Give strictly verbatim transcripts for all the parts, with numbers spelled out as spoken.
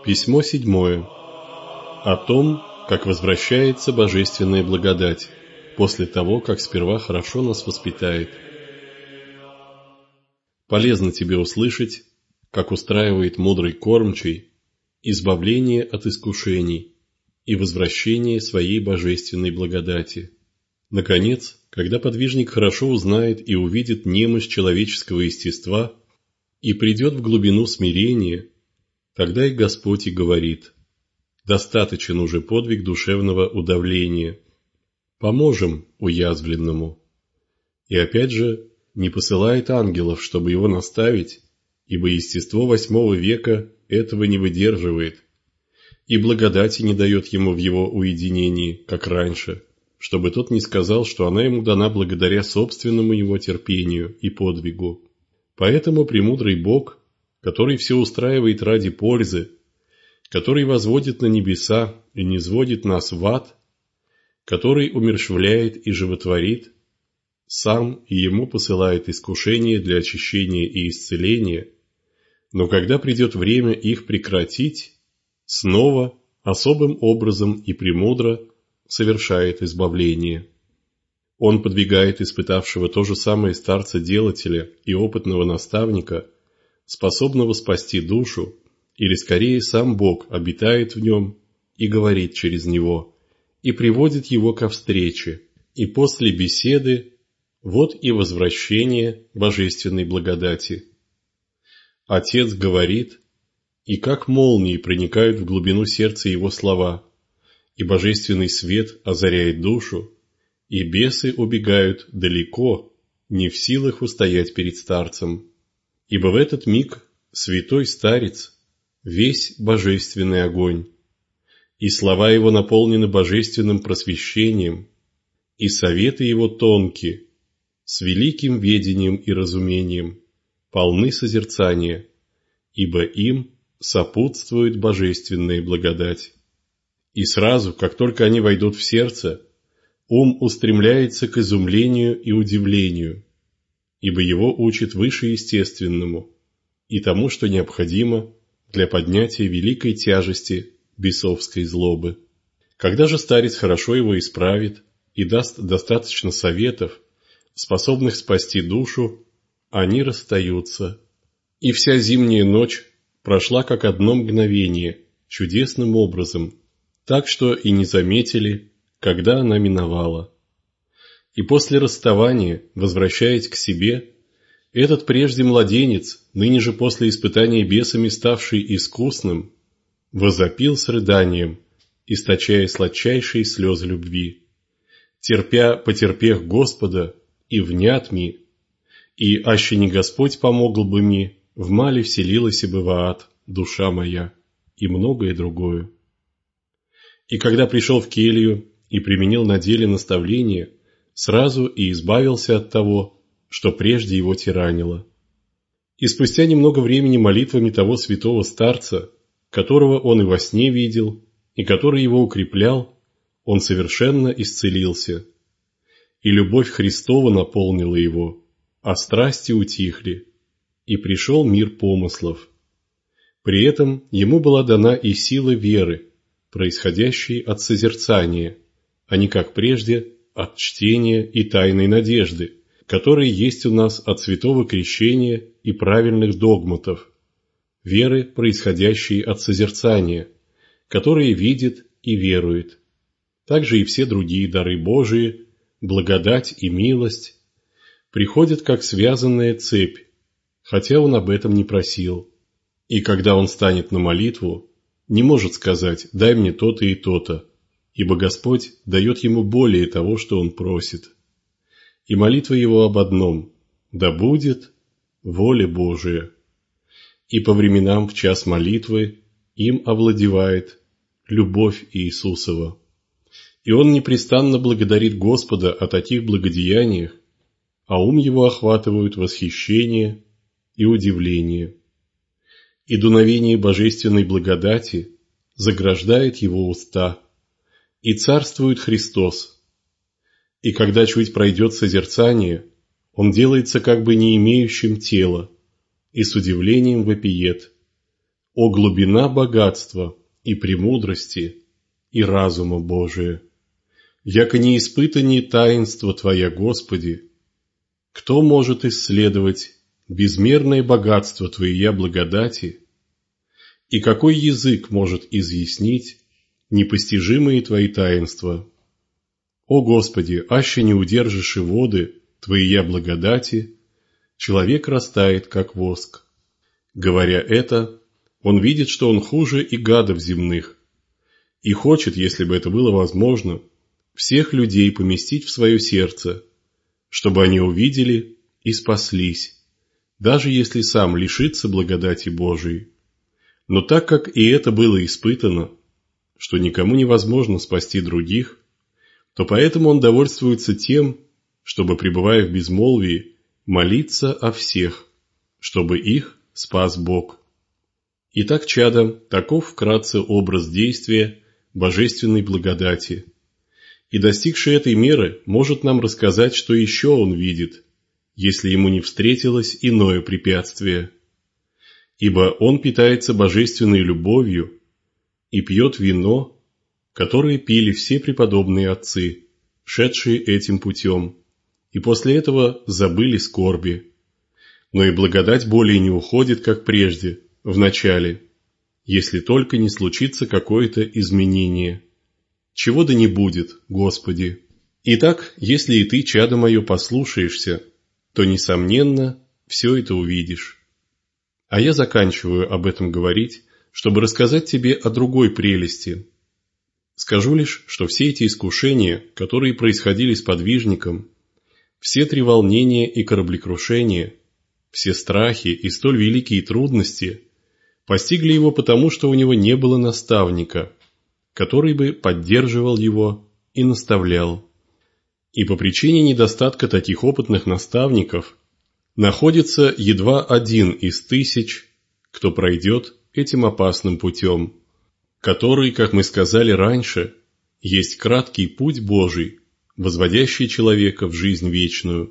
Письмо седьмое. О том, как возвращается божественная благодать после того, как сперва хорошо нас воспитает. Полезно тебе услышать, как устраивает мудрый кормчий избавление от искушений и возвращение своей божественной благодати. Наконец, когда подвижник хорошо узнает и увидит немощь человеческого естества и придет в глубину смирения, тогда и Господь и говорит: «Достаточен уже подвиг душевного удавления. Поможем уязвленному». И опять же, не посылает ангелов, чтобы его наставить, ибо естество восьмого века этого не выдерживает, и благодати не дает ему в его уединении, как раньше, чтобы тот не сказал, что она ему дана благодаря собственному его терпению и подвигу. Поэтому премудрый Бог, который все устраивает ради пользы, который возводит на небеса и низводит нас в ад, который умерщвляет и животворит, сам и ему посылает искушения для очищения и исцеления, но когда придет время их прекратить, снова особым образом и премудро совершает избавление. Он подвигает испытавшего то же самое старца-делателя и опытного наставника, способного спасти душу, или скорее сам Бог обитает в нем и говорит через него, и приводит его ко встрече, и после беседы вот и возвращение божественной благодати. Отец говорит, и как молнии проникают в глубину сердца его слова, и божественный свет озаряет душу, и бесы убегают далеко, не в силах устоять перед старцем. Ибо в этот миг святой старец весь божественный огонь, и слова его наполнены божественным просвещением, и советы его тонки, с великим ведением и разумением, полны созерцания, ибо им сопутствует божественная благодать. И сразу, как только они войдут в сердце, ум устремляется к изумлению и удивлению, ибо его учит вышеестественному и тому, что необходимо для поднятия великой тяжести бесовской злобы. Когда же старец хорошо его исправит и даст достаточно советов, способных спасти душу, они расстаются. И вся зимняя ночь прошла как одно мгновение, чудесным образом, так что и не заметили, когда она миновала. И после расставания, возвращаясь к себе, этот прежде младенец, ныне же после испытания бесами ставший искусным, возопил с рыданием, источая сладчайшие слезы любви, терпя потерпех Господа, и внят ми, и аще не Господь помогл бы ми, в мале вселилась бы в ад душа моя, и многое другое. И когда пришел в келью и применил на деле наставление, сразу и избавился от того, что прежде его тиранило. И спустя немного времени молитвами того святого старца, которого он и во сне видел, и который его укреплял, он совершенно исцелился. И любовь Христова наполнила его, а страсти утихли, и пришел мир помыслов. При этом ему была дана и сила веры, происходящей от созерцания, а не как прежде от чтения и тайной надежды, которые есть у нас от святого крещения и правильных догматов, веры, происходящей от созерцания, которые видит и верует. Также и все другие дары Божии, благодать и милость приходят как связанная цепь, хотя он об этом не просил. И когда он станет на молитву, не может сказать «дай мне то-то и то-то», ибо Господь дает ему более того, что он просит. И молитва его об одном – да будет воля Божия. И по временам в час молитвы им овладевает любовь Иисусова. И он непрестанно благодарит Господа о таких благодеяниях, а ум его охватывают восхищение и удивление. И дуновение божественной благодати заграждает его уста, и царствует Христос. И когда чуть пройдет созерцание, он делается как бы не имеющим тела, и с удивлением вопиет: О глубина богатства и премудрости и разума Божия! Яко не испытани таинства Твоя, Господи, кто может исследовать безмерное богатство Твоей благодати, и какой язык может изъяснить непостижимые Твои таинства? О Господи, аще не удержишь и воды Твоей благодати, человек растает, как воск. Говоря это, он видит, что он хуже и гадов земных, и хочет, если бы это было возможно, всех людей поместить в свое сердце, чтобы они увидели и спаслись, даже если сам лишится благодати Божией. Но так как и это было испытано, что никому невозможно спасти других, то поэтому он довольствуется тем, чтобы, пребывая в безмолвии, молиться о всех, чтобы их спас Бог. Итак, чадо, таков вкратце образ действия божественной благодати. И достигший этой меры может нам рассказать, что еще он видит, если ему не встретилось иное препятствие. Ибо он питается божественной любовью и пьет вино, которое пили все преподобные отцы, шедшие этим путем, и после этого забыли скорби. Но и благодать более не уходит, как прежде, в начале, если только не случится какое-то изменение. Чего да не будет, Господи. Итак, если и ты, чадо мое, послушаешься, то, несомненно, все это увидишь. А я заканчиваю об этом говорить, чтобы рассказать тебе о другой прелести. Скажу лишь, что все эти искушения, которые происходили с подвижником, все треволнения и кораблекрушения, все страхи и столь великие трудности постигли его потому, что у него не было наставника, который бы поддерживал его и наставлял. И по причине недостатка таких опытных наставников находится едва один из тысяч, кто пройдет этим опасным путем, который, как мы сказали раньше, есть краткий путь Божий, возводящий человека в жизнь вечную.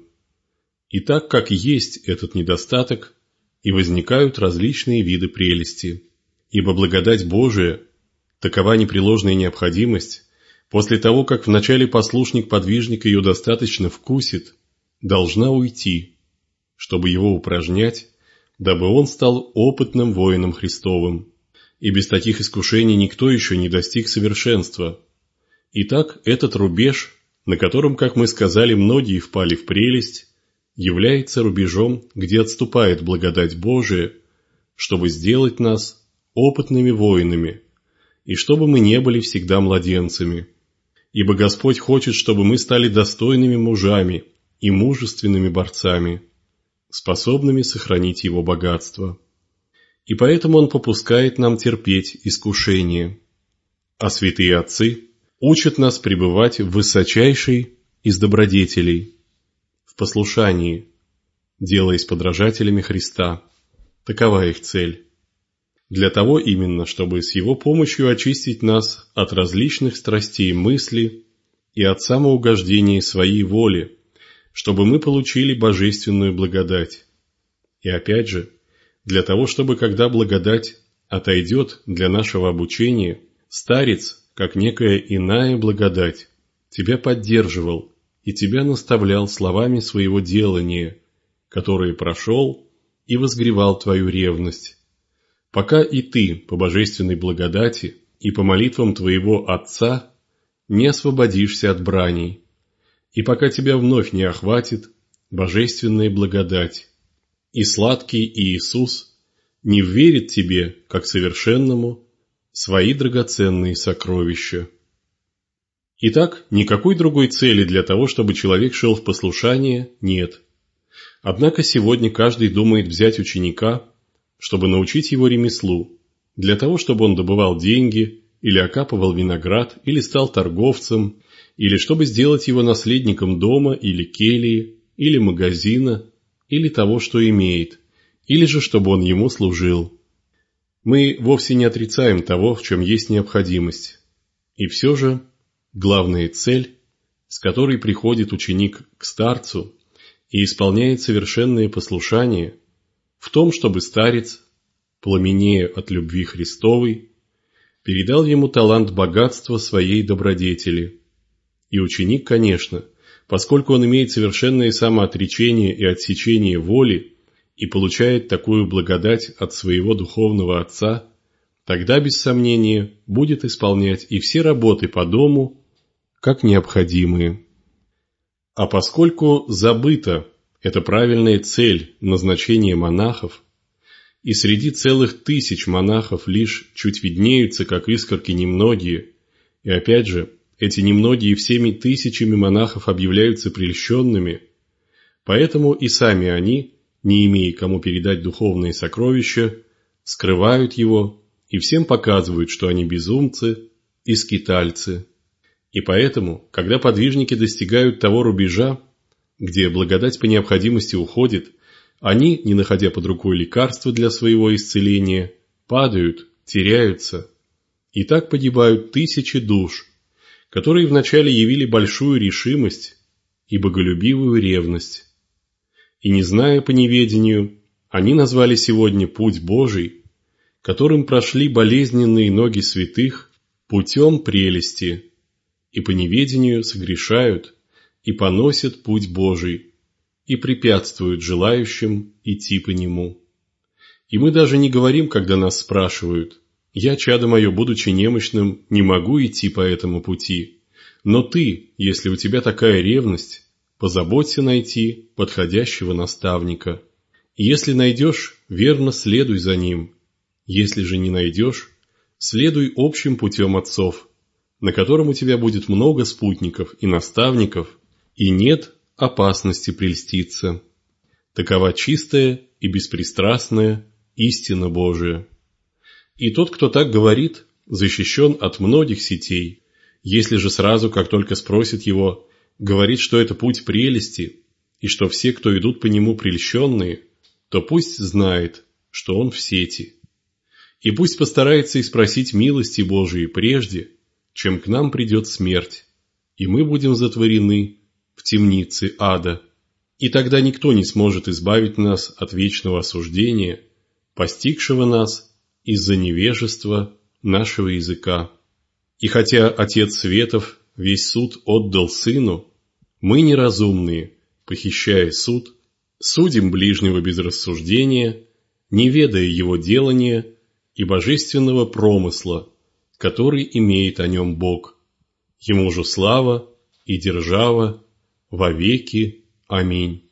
И так как есть этот недостаток, и возникают различные виды прелести. Ибо благодать Божия, такова непреложная необходимость, после того, как вначале послушник-подвижник ее достаточно вкусит, должна уйти, чтобы его упражнять, дабы он стал опытным воином Христовым. И без таких искушений никто еще не достиг совершенства. Итак, этот рубеж, на котором, как мы сказали, многие впали в прелесть, является рубежом, где отступает благодать Божия, чтобы сделать нас опытными воинами, и чтобы мы не были всегда младенцами. Ибо Господь хочет, чтобы мы стали достойными мужами и мужественными борцами, способными сохранить Его богатство. И поэтому Он попускает нам терпеть искушение. А святые отцы учат нас пребывать в высочайшей из добродетелей, в послушании, делаясь подражателями Христа. Такова их цель. Для того именно, чтобы с Его помощью очистить нас от различных страстей мысли и от самоугождения своей воли, чтобы мы получили божественную благодать. И опять же, для того, чтобы, когда благодать отойдет для нашего обучения, старец, как некая иная благодать, тебя поддерживал и тебя наставлял словами своего делания, которые прошел и возгревал твою ревность, пока и ты по божественной благодати и по молитвам твоего Отца не освободишься от браней, и пока тебя вновь не охватит божественная благодать, и сладкий Иисус не вверит тебе, как совершенному, свои драгоценные сокровища. Итак, никакой другой цели для того, чтобы человек шел в послушание, нет. Однако сегодня каждый думает взять ученика, чтобы научить его ремеслу, для того, чтобы он добывал деньги, или окапывал виноград, или стал торговцем, или чтобы сделать его наследником дома, или кельи, или магазина, или того, что имеет, или же чтобы он ему служил. Мы вовсе не отрицаем того, в чем есть необходимость. И все же главная цель, с которой приходит ученик к старцу и исполняет совершенное послушание, в том, чтобы старец пламенея от любви Христовой, передал ему талант богатства своей добродетели. И ученик, конечно, поскольку он имеет совершенное самоотречение и отсечение воли и получает такую благодать от своего духовного отца, тогда, без сомнения, будет исполнять и все работы по дому, как необходимые. А поскольку забыта эта правильная цель назначения монахов, и среди целых тысяч монахов лишь чуть виднеются, как искорки, немногие, и опять же, эти немногие всеми тысячами монахов объявляются прельщенными, поэтому и сами они, не имея кому передать духовные сокровища, скрывают его и всем показывают, что они безумцы и скитальцы. И поэтому, когда подвижники достигают того рубежа, где благодать по необходимости уходит, они, не находя под рукой лекарства для своего исцеления, падают, теряются. И так погибают тысячи душ, которые вначале явили большую решимость и боголюбивую ревность. И не зная по неведению, они назвали сегодня путь Божий, которым прошли болезненные ноги святых, путем прелести, и по неведению согрешают и поносят путь Божий, и препятствуют желающим идти по нему. И мы даже не говорим, когда нас спрашивают: «Я, чадо мое, будучи немощным, не могу идти по этому пути, но ты, если у тебя такая ревность, позаботься найти подходящего наставника. И если найдешь, верно следуй за ним. Если же не найдешь, следуй общим путем отцов, на котором у тебя будет много спутников и наставников, и нет опасности прельститься». Такова чистая и беспристрастная истина Божия. И тот, кто так говорит, защищен от многих сетей. Если же сразу, как только спросит его, говорит, что это путь прелести, и что все, кто идут по нему, прельщенные, то пусть знает, что он в сети. И пусть постарается испросить милости Божией прежде, чем к нам придет смерть, и мы будем затворены в темнице ада. И тогда никто не сможет избавить нас от вечного осуждения, постигшего нас из-за невежества нашего языка. И хотя Отец Светов весь суд отдал Сыну, мы неразумные, похищая суд, судим ближнего без рассуждения, не ведая его делания и божественного промысла, который имеет о нем Бог. Ему же слава и держава во веки. Аминь.